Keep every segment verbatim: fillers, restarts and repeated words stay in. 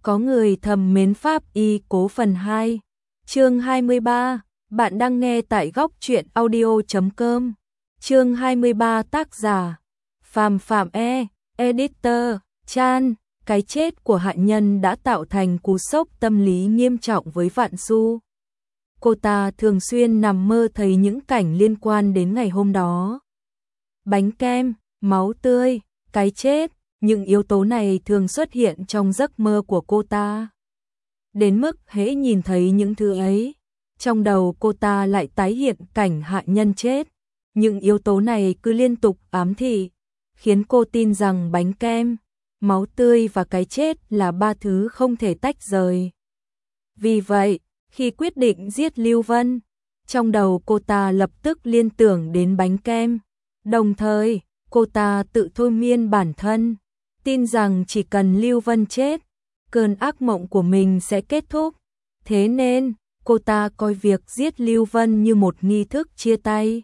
Có người thầm mến pháp y cố phần hai. Chương hai mươi ba, bạn đang nghe tại góc truyện audio chấm com. Chương hai mươi ba, tác giả Phàm Phạm E, editor Chan. Cái chết của Hạ Nhân đã tạo thành cú sốc tâm lý nghiêm trọng với Vạn Du. Cô ta thường xuyên nằm mơ thấy những cảnh liên quan đến ngày hôm đó. Bánh kem, máu tươi, cái chết, những yếu tố này thường xuất hiện trong giấc mơ của cô ta. Đến mức hễ nhìn thấy những thứ ấy, trong đầu cô ta lại tái hiện cảnh Hạ Nhân chết. Những yếu tố này cứ liên tục ám thị, khiến cô tin rằng bánh kem, máu tươi và cái chết là ba thứ không thể tách rời. Vì vậy, khi quyết định giết Lưu Vân, trong đầu cô ta lập tức liên tưởng đến bánh kem. Đồng thời, cô ta tự thôi miên bản thân, tin rằng chỉ cần Lưu Vân chết, cơn ác mộng của mình sẽ kết thúc. Thế nên, cô ta coi việc giết Lưu Vân như một nghi thức chia tay.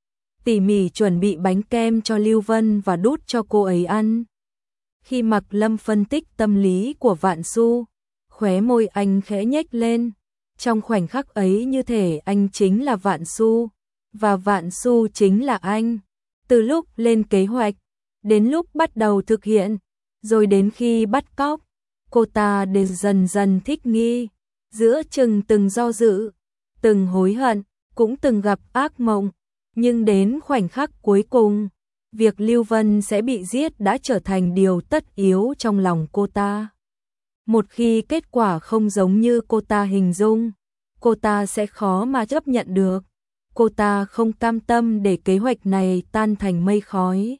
Tỉ mỉ chuẩn bị bánh kem cho Lưu Vân và đút cho cô ấy ăn. Khi Mạc Lâm phân tích tâm lý của Vạn Du, khóe môi anh khẽ nhếch lên. Trong khoảnh khắc ấy như thể anh chính là Vạn Du, và Vạn Du chính là anh. Từ lúc lên kế hoạch, đến lúc bắt đầu thực hiện, rồi đến khi bắt cóc, cô ta đều dần dần thích nghi. Giữa chừng từng do dự, từng hối hận, cũng từng gặp ác mộng. Nhưng đến khoảnh khắc cuối cùng, việc Lưu Vân sẽ bị giết đã trở thành điều tất yếu trong lòng cô ta. Một khi kết quả không giống như cô ta hình dung, cô ta sẽ khó mà chấp nhận được. Cô ta không cam tâm để kế hoạch này tan thành mây khói.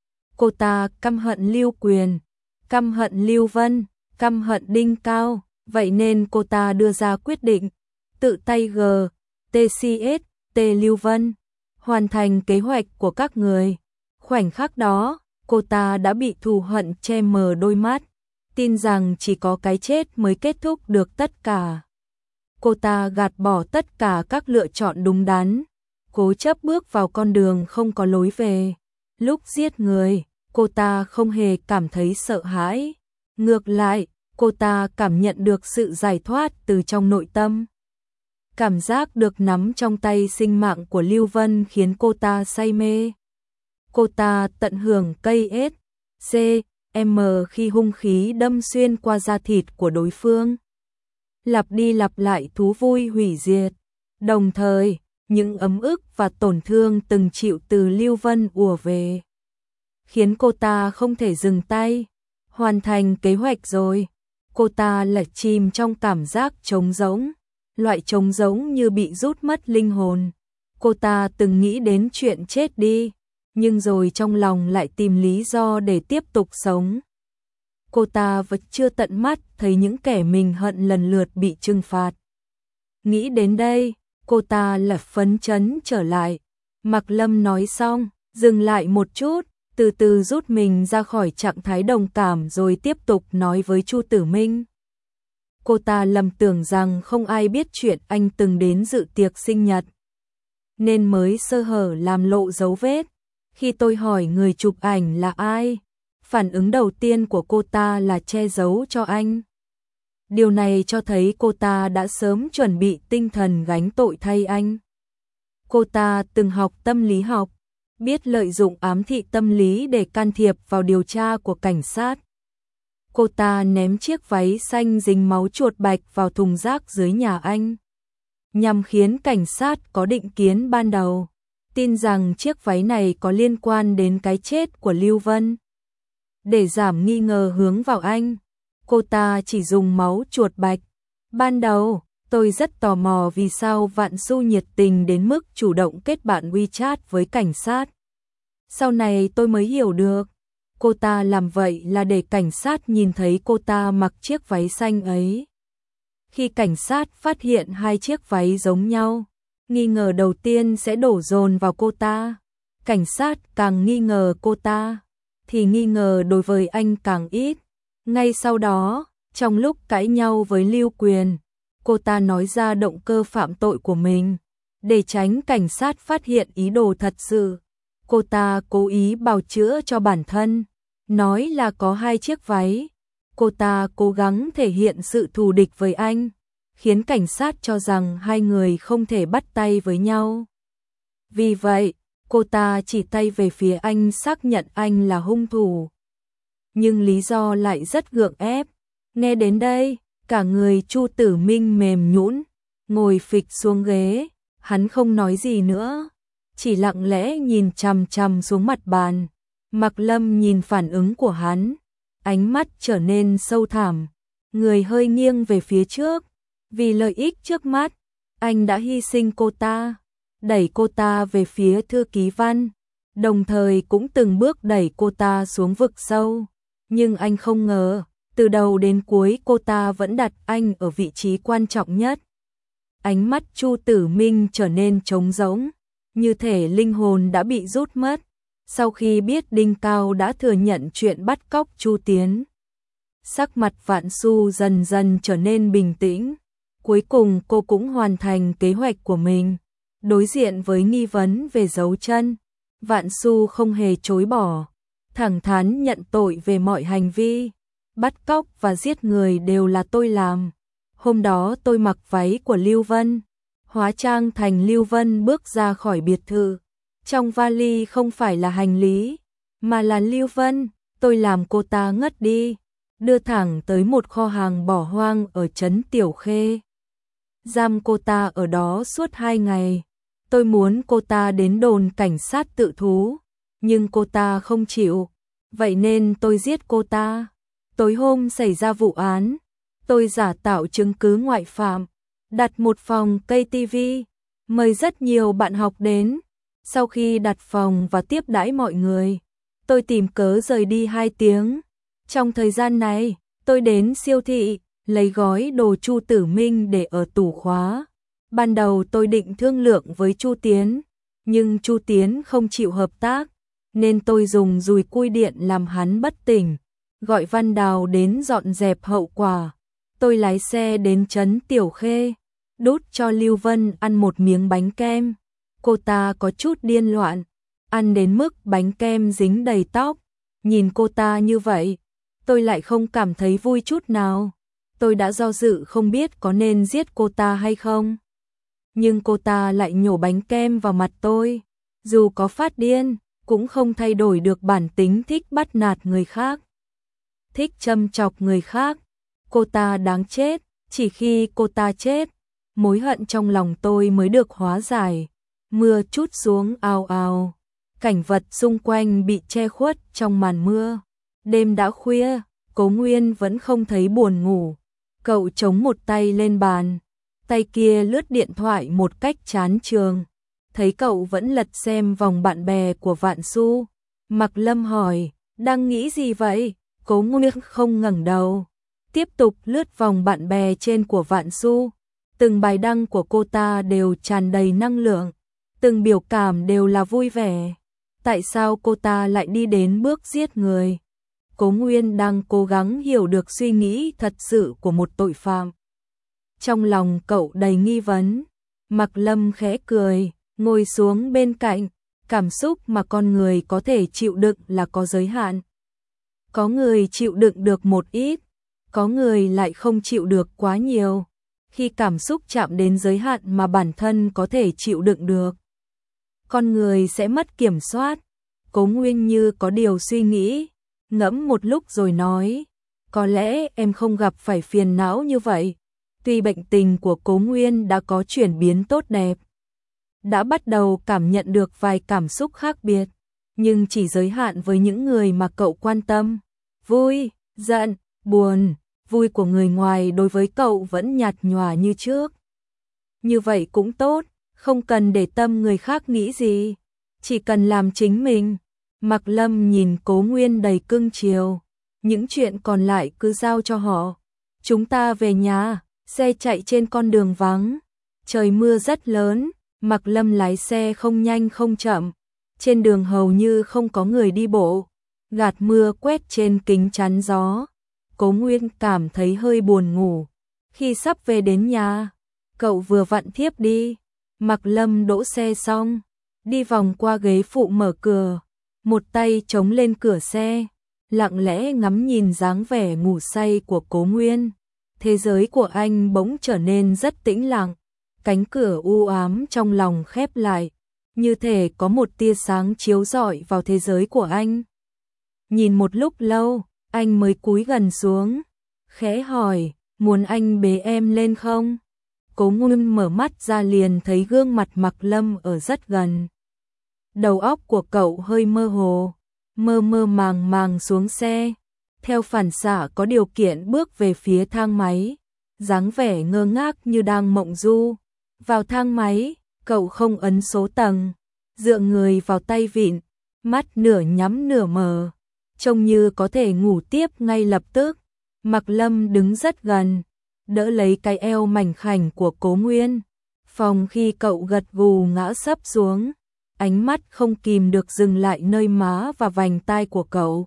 Cô ta căm hận Lưu Quyền, căm hận Lưu Vân, căm hận Đinh Cao. Vậy nên cô ta đưa ra quyết định, tự tay G, T C S, T Lưu Vân, hoàn thành kế hoạch của các người. Khoảnh khắc đó, cô ta đã bị thù hận che mờ đôi mắt, tin rằng chỉ có cái chết mới kết thúc được tất cả. Cô ta gạt bỏ tất cả các lựa chọn đúng đắn, cố chấp bước vào con đường không có lối về. Lúc giết người, cô ta không hề cảm thấy sợ hãi. Ngược lại, cô ta cảm nhận được sự giải thoát từ trong nội tâm. Cảm giác được nắm trong tay sinh mạng của Lưu Vân khiến cô ta say mê. Cô ta tận hưởng cây S, C, M khi hung khí đâm xuyên qua da thịt của đối phương. Lặp đi lặp lại thú vui hủy diệt. Đồng thời, những ấm ức và tổn thương từng chịu từ Lưu Vân ùa về, khiến cô ta không thể dừng tay. Hoàn thành kế hoạch rồi, cô ta lại chìm trong cảm giác trống rỗng. Loại trống rỗng như bị rút mất linh hồn. Cô ta từng nghĩ đến chuyện chết đi, nhưng rồi trong lòng lại tìm lý do để tiếp tục sống. Cô ta vẫn chưa tận mắt thấy những kẻ mình hận lần lượt bị trừng phạt. Nghĩ đến đây, cô ta lại phấn chấn trở lại. Mạc Lâm nói xong, dừng lại một chút, từ từ rút mình ra khỏi trạng thái đồng cảm rồi tiếp tục nói với Chu Tử Minh. Cô ta lầm tưởng rằng không ai biết chuyện anh từng đến dự tiệc sinh nhật, nên mới sơ hở làm lộ dấu vết. Khi tôi hỏi người chụp ảnh là ai, phản ứng đầu tiên của cô ta là che giấu cho anh. Điều này cho thấy cô ta đã sớm chuẩn bị tinh thần gánh tội thay anh. Cô ta từng học tâm lý học, biết lợi dụng ám thị tâm lý để can thiệp vào điều tra của cảnh sát. Cô ta ném chiếc váy xanh dính máu chuột bạch vào thùng rác dưới nhà anh, nhằm khiến cảnh sát có định kiến ban đầu, tin rằng chiếc váy này có liên quan đến cái chết của Lưu Vân. Để giảm nghi ngờ hướng vào anh, cô ta chỉ dùng máu chuột bạch. Ban đầu, tôi rất tò mò vì sao Vạn Du nhiệt tình đến mức chủ động kết bạn WeChat với cảnh sát. Sau này tôi mới hiểu được, cô ta làm vậy là để cảnh sát nhìn thấy cô ta mặc chiếc váy xanh ấy. Khi cảnh sát phát hiện hai chiếc váy giống nhau, nghi ngờ đầu tiên sẽ đổ dồn vào cô ta. Cảnh sát càng nghi ngờ cô ta, thì nghi ngờ đối với anh càng ít. Ngay sau đó, trong lúc cãi nhau với Lưu Quyền, cô ta nói ra động cơ phạm tội của mình. Để tránh cảnh sát phát hiện ý đồ thật sự, cô ta cố ý bào chữa cho bản thân, nói là có hai chiếc váy. Cô ta cố gắng thể hiện sự thù địch với anh, khiến cảnh sát cho rằng hai người không thể bắt tay với nhau. Vì vậy, cô ta chỉ tay về phía anh, xác nhận anh là hung thủ. Nhưng lý do lại rất gượng ép. Nghe đến đây, cả người Chu Tử Minh mềm nhũn, ngồi phịch xuống ghế, hắn không nói gì nữa, chỉ lặng lẽ nhìn chằm chằm xuống mặt bàn. Mạc Lâm nhìn phản ứng của hắn, ánh mắt trở nên sâu thẳm, người hơi nghiêng về phía trước, vì lợi ích trước mắt, anh đã hy sinh cô ta, đẩy cô ta về phía thư ký Văn, đồng thời cũng từng bước đẩy cô ta xuống vực sâu, nhưng anh không ngờ, từ đầu đến cuối cô ta vẫn đặt anh ở vị trí quan trọng nhất. Ánh mắt Chu Tử Minh trở nên trống rỗng, như thể linh hồn đã bị rút mất. Sau khi biết Đinh Cao đã thừa nhận chuyện bắt cóc Chu Tiến, sắc mặt Vạn Xu dần dần trở nên bình tĩnh. Cuối cùng cô cũng hoàn thành kế hoạch của mình. Đối diện với nghi vấn về dấu chân, Vạn Xu không hề chối bỏ, thẳng thắn nhận tội về mọi hành vi. Bắt cóc và giết người đều là tôi làm. Hôm đó tôi mặc váy của Lưu Vân, hóa trang thành Lưu Vân bước ra khỏi biệt thự. Trong vali không phải là hành lý, mà là Lưu Vân, tôi làm cô ta ngất đi, đưa thẳng tới một kho hàng bỏ hoang ở trấn Tiểu Khê. Giam cô ta ở đó suốt hai ngày. Tôi muốn cô ta đến đồn cảnh sát tự thú, nhưng cô ta không chịu, vậy nên tôi giết cô ta. Tối hôm xảy ra vụ án, tôi giả tạo chứng cứ ngoại phạm, đặt một phòng cây tivi, mời rất nhiều bạn học đến. Sau khi đặt phòng và tiếp đãi mọi người, tôi tìm cớ rời đi hai tiếng. Trong thời gian này, tôi đến siêu thị, lấy gói đồ Chu Tử Minh để ở tủ khóa. Ban đầu tôi định thương lượng với Chu Tiến, nhưng Chu Tiến không chịu hợp tác, nên tôi dùng dùi cui điện làm hắn bất tỉnh, gọi Văn Đào đến dọn dẹp hậu quả. Tôi lái xe đến trấn Tiểu Khê, đút cho Lưu Vân ăn một miếng bánh kem. Cô ta có chút điên loạn, ăn đến mức bánh kem dính đầy tóc. Nhìn cô ta như vậy, tôi lại không cảm thấy vui chút nào. Tôi đã do dự không biết có nên giết cô ta hay không. Nhưng cô ta lại nhổ bánh kem vào mặt tôi. Dù có phát điên, cũng không thay đổi được bản tính thích bắt nạt người khác, thích châm chọc người khác. Cô ta đáng chết, chỉ khi cô ta chết, mối hận trong lòng tôi mới được hóa giải. Mưa trút xuống ào ào, cảnh vật xung quanh bị che khuất trong màn mưa. Đêm đã khuya, Cố Nguyên vẫn không thấy buồn ngủ. Cậu chống một tay lên bàn, tay kia lướt điện thoại một cách chán chường. Thấy cậu vẫn lật xem vòng bạn bè của Vạn Xu, Mạc Lâm hỏi, đang nghĩ gì vậy? Cố Nguyên không ngẩng đầu, tiếp tục lướt vòng bạn bè trên của Vạn Xu. Từng bài đăng của cô ta đều tràn đầy năng lượng, từng biểu cảm đều là vui vẻ. Tại sao cô ta lại đi đến bước giết người? Cố Nguyên đang cố gắng hiểu được suy nghĩ thật sự của một tội phạm. Trong lòng cậu đầy nghi vấn. Mạc Lâm khẽ cười, ngồi xuống bên cạnh. Cảm xúc mà con người có thể chịu đựng là có giới hạn. Có người chịu đựng được một ít, có người lại không chịu được quá nhiều. Khi cảm xúc chạm đến giới hạn mà bản thân có thể chịu đựng được, con người sẽ mất kiểm soát. Cố Nguyên như có điều suy nghĩ, ngẫm một lúc rồi nói, có lẽ em không gặp phải phiền não như vậy. Tuy bệnh tình của Cố Nguyên đã có chuyển biến tốt đẹp, đã bắt đầu cảm nhận được vài cảm xúc khác biệt, nhưng chỉ giới hạn với những người mà cậu quan tâm. Vui, giận, buồn, vui của người ngoài đối với cậu vẫn nhạt nhòa như trước. Như vậy cũng tốt, không cần để tâm người khác nghĩ gì, chỉ cần làm chính mình. Mạc Lâm nhìn Cố Nguyên đầy cưng chiều, những chuyện còn lại cứ giao cho họ. Chúng ta về nhà. Xe chạy trên con đường vắng, trời mưa rất lớn, Mạc Lâm lái xe không nhanh không chậm, trên đường hầu như không có người đi bộ, gạt mưa quét trên kính chắn gió. Cố Nguyên cảm thấy hơi buồn ngủ. Khi sắp về đến nhà, cậu vừa vặn thiếp đi. Mạc Lâm đỗ xe xong, đi vòng qua ghế phụ mở cửa, một tay chống lên cửa xe, lặng lẽ ngắm nhìn dáng vẻ ngủ say của Cố Nguyên. Thế giới của anh bỗng trở nên rất tĩnh lặng, cánh cửa u ám trong lòng khép lại, như thể có một tia sáng chiếu rọi vào thế giới của anh. Nhìn một lúc lâu, anh mới cúi gần xuống, khẽ hỏi, muốn anh bế em lên không? Cố Nguyên mở mắt ra liền thấy gương mặt Mạc Lâm ở rất gần. Đầu óc của cậu hơi mơ hồ, mơ mơ màng màng xuống xe, theo phản xạ có điều kiện bước về phía thang máy, dáng vẻ ngơ ngác như đang mộng du. Vào thang máy, cậu không ấn số tầng, dựa người vào tay vịn, mắt nửa nhắm nửa mở, trông như có thể ngủ tiếp ngay lập tức. Mạc Lâm đứng rất gần, đỡ lấy cái eo mảnh khảnh của Cố Nguyên. Phòng khi cậu gật gù ngã sấp xuống, ánh mắt không kìm được dừng lại nơi má và vành tai của cậu.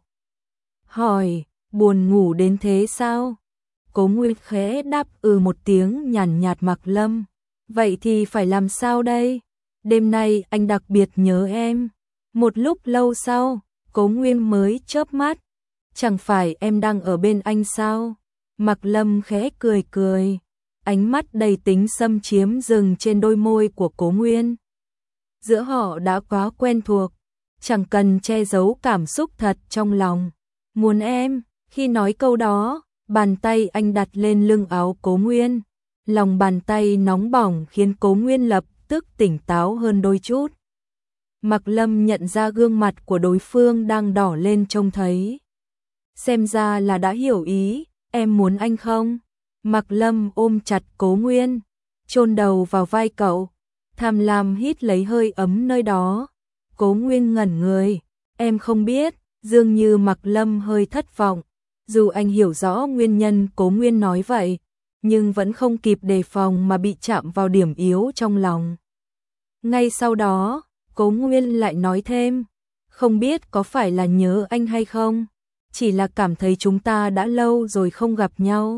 Hỏi, buồn ngủ đến thế sao? Cố Nguyên khẽ đáp ừ một tiếng nhàn nhạt. Mạc Lâm, vậy thì phải làm sao đây? Đêm nay anh đặc biệt nhớ em. Một lúc lâu sau, Cố Nguyên mới chớp mắt. Chẳng phải em đang ở bên anh sao? Mạc Lâm khẽ cười cười, ánh mắt đầy tính xâm chiếm dừng trên đôi môi của Cố Nguyên. Giữa họ đã quá quen thuộc, chẳng cần che giấu cảm xúc thật trong lòng. Muốn em, khi nói câu đó, bàn tay anh đặt lên lưng áo Cố Nguyên. Lòng bàn tay nóng bỏng khiến Cố Nguyên lập tức tỉnh táo hơn đôi chút. Mạc Lâm nhận ra gương mặt của đối phương đang đỏ lên trông thấy. Xem ra là đã hiểu ý, em muốn anh không? Mạc Lâm ôm chặt Cố Nguyên, chôn đầu vào vai cậu, tham lam hít lấy hơi ấm nơi đó. Cố Nguyên ngẩn người, em không biết, dường như Mạc Lâm hơi thất vọng. Dù anh hiểu rõ nguyên nhân Cố Nguyên nói vậy, nhưng vẫn không kịp đề phòng mà bị chạm vào điểm yếu trong lòng. Ngay sau đó, Cố Nguyên lại nói thêm, không biết có phải là nhớ anh hay không, chỉ là cảm thấy chúng ta đã lâu rồi không gặp nhau.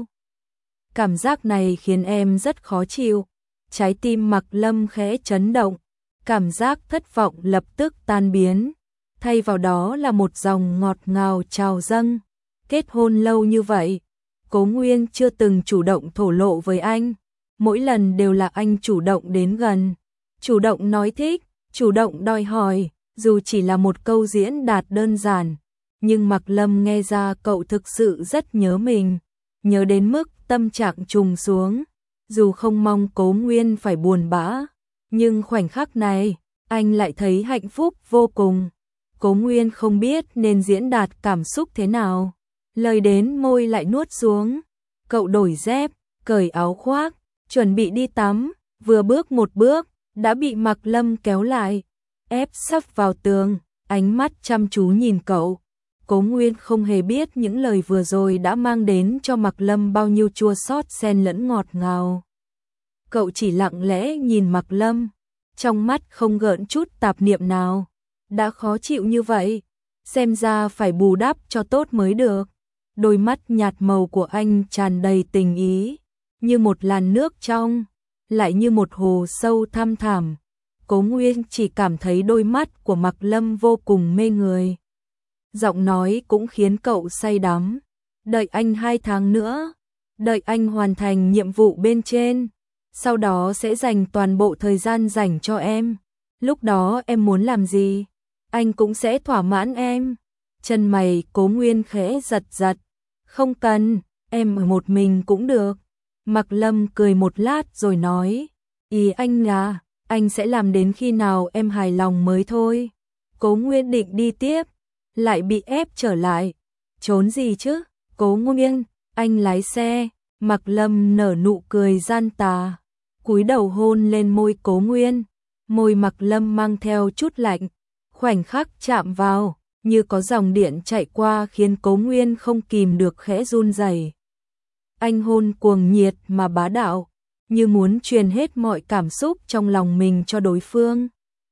Cảm giác này khiến em rất khó chịu. Trái tim Mạc Lâm khẽ chấn động, cảm giác thất vọng lập tức tan biến, thay vào đó là một dòng ngọt ngào trào dâng. Kết hôn lâu như vậy, Cố Nguyên chưa từng chủ động thổ lộ với anh, mỗi lần đều là anh chủ động đến gần, chủ động nói thích, chủ động đòi hỏi, dù chỉ là một câu diễn đạt đơn giản, nhưng Mạc Lâm nghe ra cậu thực sự rất nhớ mình, nhớ đến mức tâm trạng trùng xuống, dù không mong Cố Nguyên phải buồn bã, nhưng khoảnh khắc này, anh lại thấy hạnh phúc vô cùng. Cố Nguyên không biết nên diễn đạt cảm xúc thế nào, lời đến môi lại nuốt xuống. Cậu đổi dép, cởi áo khoác, chuẩn bị đi tắm, vừa bước một bước, đã bị Mạc Lâm kéo lại, ép sấp vào tường, ánh mắt chăm chú nhìn cậu. Cố Nguyên không hề biết những lời vừa rồi đã mang đến cho Mạc Lâm bao nhiêu chua xót xen lẫn ngọt ngào. Cậu chỉ lặng lẽ nhìn Mạc Lâm, trong mắt không gợn chút tạp niệm nào. Đã khó chịu như vậy, xem ra phải bù đắp cho tốt mới được. Đôi mắt nhạt màu của anh tràn đầy tình ý, như một làn nước trong, lại như một hồ sâu thăm thẳm. Cố Nguyên chỉ cảm thấy đôi mắt của Mạc Lâm vô cùng mê người. Giọng nói cũng khiến cậu say đắm. Đợi anh hai tháng nữa, đợi anh hoàn thành nhiệm vụ bên trên, sau đó sẽ dành toàn bộ thời gian dành cho em. Lúc đó em muốn làm gì, anh cũng sẽ thỏa mãn em. Chân mày Cố Nguyên khẽ giật giật. Không cần, em ở một mình cũng được. Mạc Lâm cười một lát rồi nói, ý anh là, anh sẽ làm đến khi nào em hài lòng mới thôi. Cố Nguyên định đi tiếp, lại bị ép trở lại. Trốn gì chứ? Cố Nguyên, anh lái xe. Mạc Lâm nở nụ cười gian tà, cúi đầu hôn lên môi Cố Nguyên. Môi Mạc Lâm mang theo chút lạnh, khoảnh khắc chạm vào, như có dòng điện chạy qua khiến Cố Nguyên không kìm được khẽ run rẩy. Anh hôn cuồng nhiệt mà bá đạo, như muốn truyền hết mọi cảm xúc trong lòng mình cho đối phương.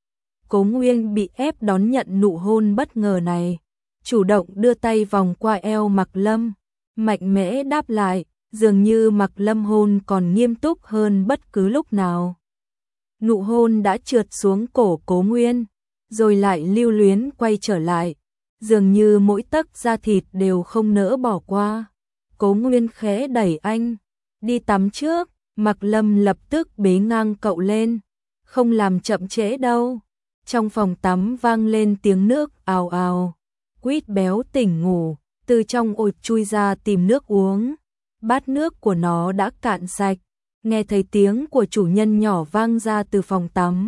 Cố Nguyên bị ép đón nhận nụ hôn bất ngờ này, chủ động đưa tay vòng qua eo Mạc Lâm, mạnh mẽ đáp lại, dường như Mạc Lâm hôn còn nghiêm túc hơn bất cứ lúc nào. Nụ hôn đã trượt xuống cổ Cố Nguyên, rồi lại lưu luyến quay trở lại, dường như mỗi tấc da thịt đều không nỡ bỏ qua. Cố Nguyên khẽ đẩy anh, đi tắm trước. Mạc Lâm lập tức bế ngang cậu lên, không làm chậm trễ đâu. Trong phòng tắm vang lên tiếng nước ào ào. Quýt béo tỉnh ngủ, từ trong ổ chui ra tìm nước uống. Bát nước của nó đã cạn sạch, nghe thấy tiếng của chủ nhân nhỏ vang ra từ phòng tắm.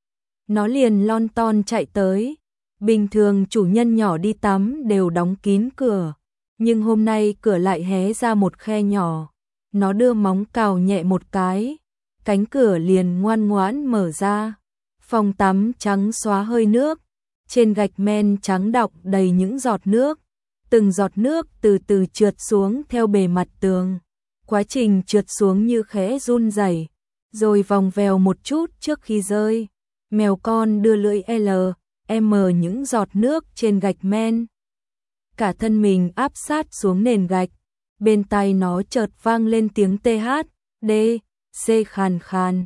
Nó liền lon ton chạy tới. Bình thường chủ nhân nhỏ đi tắm đều đóng kín cửa, nhưng hôm nay cửa lại hé ra một khe nhỏ. Nó đưa móng cào nhẹ một cái, cánh cửa liền ngoan ngoãn mở ra. Phòng tắm trắng xóa hơi nước, trên gạch men trắng đọng đầy những giọt nước. Từng giọt nước từ từ trượt xuống theo bề mặt tường. Quá trình trượt xuống như khẽ run rẩy, rồi vòng vèo một chút trước khi rơi. Mèo con đưa lưỡi L, M những giọt nước trên gạch men. Cả thân mình áp sát xuống nền gạch. Bên tai nó chợt vang lên tiếng T H, D, C khàn khàn.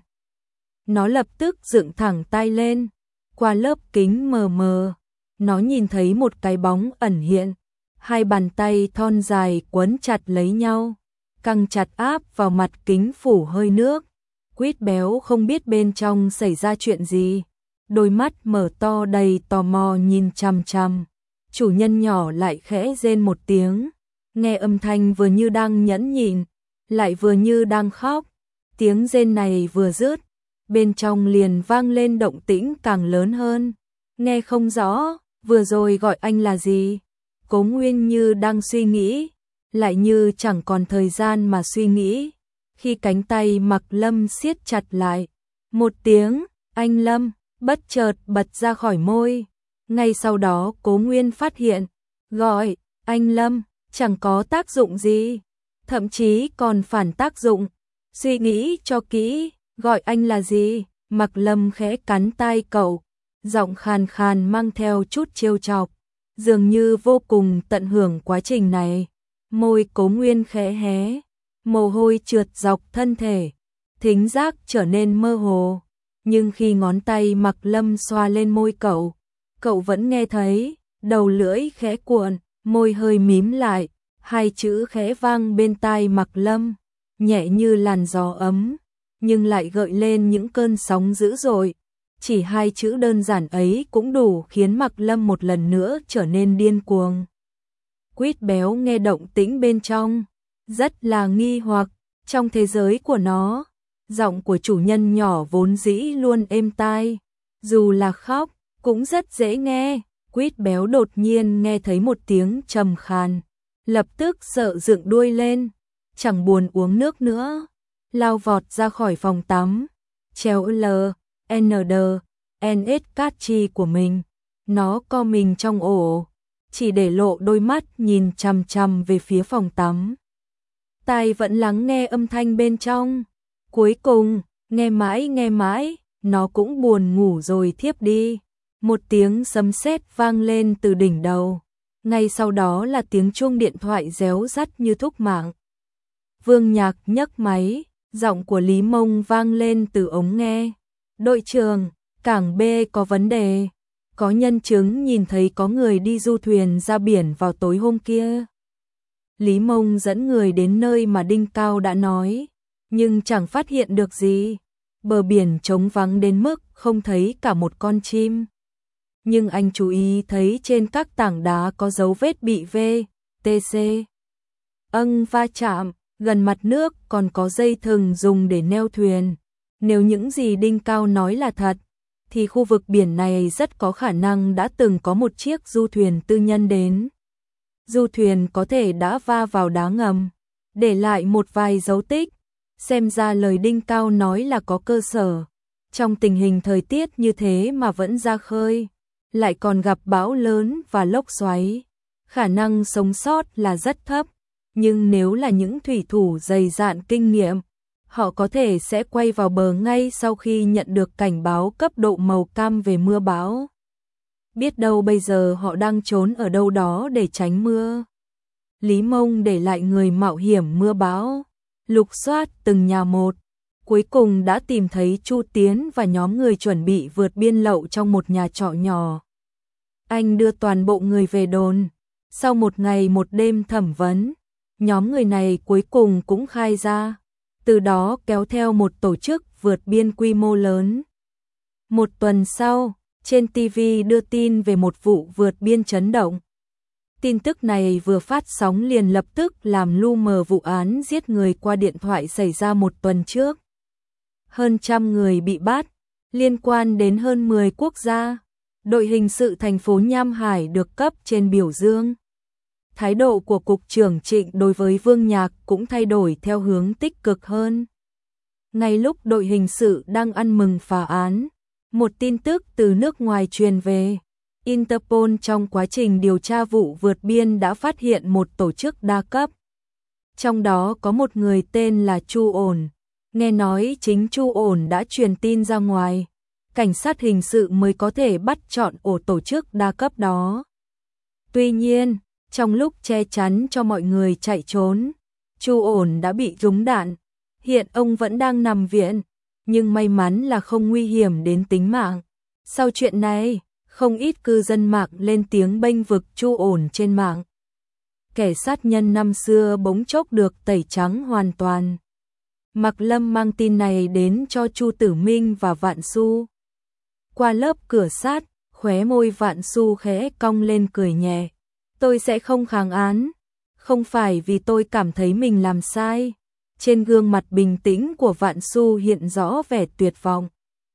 Nó lập tức dựng thẳng tay lên. Qua lớp kính mờ mờ, nó nhìn thấy một cái bóng ẩn hiện. Hai bàn tay thon dài quấn chặt lấy nhau, căng chặt áp vào mặt kính phủ hơi nước. Quýt béo không biết bên trong xảy ra chuyện gì. Đôi mắt mở to đầy tò mò nhìn chằm chằm. Chủ nhân nhỏ lại khẽ rên một tiếng. Nghe âm thanh vừa như đang nhẫn nhịn, lại vừa như đang khóc. Tiếng rên này vừa dứt, bên trong liền vang lên động tĩnh càng lớn hơn. Nghe không rõ, vừa rồi gọi anh là gì? Cố Nguyên như đang suy nghĩ, lại như chẳng còn thời gian mà suy nghĩ. Khi cánh tay Mạc Lâm siết chặt lại, một tiếng, anh Lâm, bất chợt bật ra khỏi môi. Ngay sau đó Cố Nguyên phát hiện, gọi, anh Lâm, chẳng có tác dụng gì, thậm chí còn phản tác dụng. Suy nghĩ cho kỹ, gọi anh là gì? Mạc Lâm khẽ cắn tai cậu, giọng khàn khàn mang theo chút trêu chọc, dường như vô cùng tận hưởng quá trình này. Môi Cố Nguyên khẽ hé, mồ hôi trượt dọc thân thể, thính giác trở nên mơ hồ. Nhưng khi ngón tay Mạc Lâm xoa lên môi cậu, cậu vẫn nghe thấy. Đầu lưỡi khẽ cuộn, môi hơi mím lại, hai chữ khẽ vang bên tai Mạc Lâm, nhẹ như làn gió ấm, nhưng lại gợi lên những cơn sóng dữ dội. Chỉ hai chữ đơn giản ấy cũng đủ khiến Mạc Lâm một lần nữa trở nên điên cuồng. Quýt béo nghe động tĩnh bên trong, rất là nghi hoặc. Trong thế giới của nó, giọng của chủ nhân nhỏ vốn dĩ luôn êm tai, dù là khóc cũng rất dễ nghe. Quýt béo đột nhiên nghe thấy một tiếng trầm khàn, lập tức sợ dựng đuôi lên, chẳng buồn uống nước nữa, lao vọt ra khỏi phòng tắm, treo L, N D, N S cát chi của mình. Nó co mình trong ổ, chỉ để lộ đôi mắt nhìn chằm chằm về phía phòng tắm. Tai vẫn lắng nghe âm thanh bên trong. Cuối cùng, nghe mãi nghe mãi, nó cũng buồn ngủ rồi thiếp đi. Một tiếng sấm sét vang lên từ đỉnh đầu. Ngay sau đó là tiếng chuông điện thoại réo rắt như thúc mạng. Vương Nhạc nhấc máy, giọng của Lý Mông vang lên từ ống nghe. Đội trưởng, cảng B có vấn đề. Có nhân chứng nhìn thấy có người đi du thuyền ra biển vào tối hôm kia. Lý Mông dẫn người đến nơi mà Đinh Cao đã nói, nhưng chẳng phát hiện được gì. Bờ biển trống vắng đến mức không thấy cả một con chim. Nhưng anh chú ý thấy trên các tảng đá có dấu vết bị V, T C âng va chạm, gần mặt nước còn có dây thừng dùng để neo thuyền. Nếu những gì Đinh Cao nói là thật, thì khu vực biển này rất có khả năng đã từng có một chiếc du thuyền tư nhân đến. Du thuyền có thể đã va vào đá ngầm, để lại một vài dấu tích. Xem ra lời Đinh Cao nói là có cơ sở. Trong tình hình thời tiết như thế mà vẫn ra khơi, lại còn gặp bão lớn và lốc xoáy, khả năng sống sót là rất thấp. Nhưng nếu là những thủy thủ dày dạn kinh nghiệm, họ có thể sẽ quay vào bờ ngay sau khi nhận được cảnh báo cấp độ màu cam về mưa bão. Biết đâu bây giờ họ đang trốn ở đâu đó để tránh mưa. Lý Mông để lại người mạo hiểm mưa bão, lục soát từng nhà một, cuối cùng đã tìm thấy Chu Tiến và nhóm người chuẩn bị vượt biên lậu trong một nhà trọ nhỏ. Anh đưa toàn bộ người về đồn. Sau một ngày một đêm thẩm vấn, nhóm người này cuối cùng cũng khai ra, từ đó kéo theo một tổ chức vượt biên quy mô lớn. Một tuần sau, trên ti vi đưa tin về một vụ vượt biên chấn động. Tin tức này vừa phát sóng liền lập tức làm lu mờ vụ án giết người qua điện thoại xảy ra một tuần trước. Hơn trăm người bị bắt, liên quan đến hơn mười quốc gia. Đội hình sự thành phố Nham Hải được cấp trên biểu dương. Thái độ của Cục trưởng Trịnh đối với Vương Nhạc cũng thay đổi theo hướng tích cực hơn. Ngay lúc đội hình sự đang ăn mừng phá án, một tin tức từ nước ngoài truyền về. Interpol trong quá trình điều tra vụ vượt biên đã phát hiện một tổ chức đa cấp. Trong đó có một người tên là Chu Ổn. Nghe nói chính Chu Ổn đã truyền tin ra ngoài. Cảnh sát hình sự mới có thể bắt chọn ổ tổ chức đa cấp đó. Tuy nhiên, trong lúc che chắn cho mọi người chạy trốn, Chu Ổn đã bị trúng đạn. Hiện ông vẫn đang nằm viện, nhưng may mắn là không nguy hiểm đến tính mạng. Sau chuyện này, không ít cư dân mạng lên tiếng bênh vực Chu Ổn trên mạng. Kẻ sát nhân năm xưa bỗng chốc được tẩy trắng hoàn toàn. Mạc Lâm mang tin này đến cho Chu Tử Minh và Vạn Xu. Qua lớp cửa sát, khóe môi Vạn Xu khẽ cong lên cười nhẹ. Tôi sẽ không kháng án. Không phải vì tôi cảm thấy mình làm sai. Trên gương mặt bình tĩnh của Vạn Xu hiện rõ vẻ tuyệt vọng.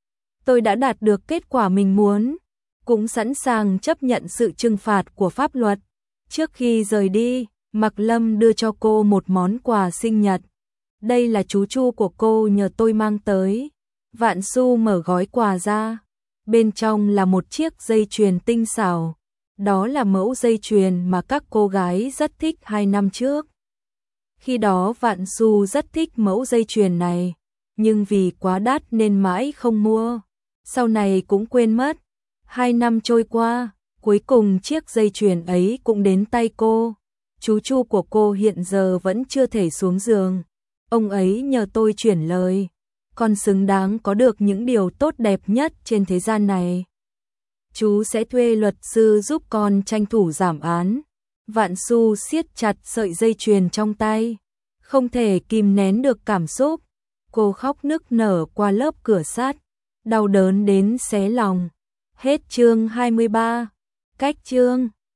Tôi đã đạt được kết quả mình muốn, cũng sẵn sàng chấp nhận sự trừng phạt của pháp luật. Trước khi rời đi, Mạc Lâm đưa cho cô một món quà sinh nhật. Đây là chú Chu của cô nhờ tôi mang tới. Vạn Xu mở gói quà ra. Bên trong là một chiếc dây chuyền tinh xảo. Đó là mẫu dây chuyền mà các cô gái rất thích hai năm trước. Khi đó Vạn Xu rất thích mẫu dây chuyền này, nhưng vì quá đắt nên mãi không mua. Sau này cũng quên mất. Hai năm trôi qua, cuối cùng chiếc dây chuyền ấy cũng đến tay cô. Chú Chu của cô hiện giờ vẫn chưa thể xuống giường. Ông ấy nhờ tôi chuyển lời. Con xứng đáng có được những điều tốt đẹp nhất trên thế gian này. Chú sẽ thuê luật sư giúp con tranh thủ giảm án. Vạn Xu siết chặt sợi dây chuyền trong tay, không thể kìm nén được cảm xúc. Cô khóc nức nở qua lớp cửa sắt, đau đớn đến xé lòng. Hết chương hai mươi ba. Cách chương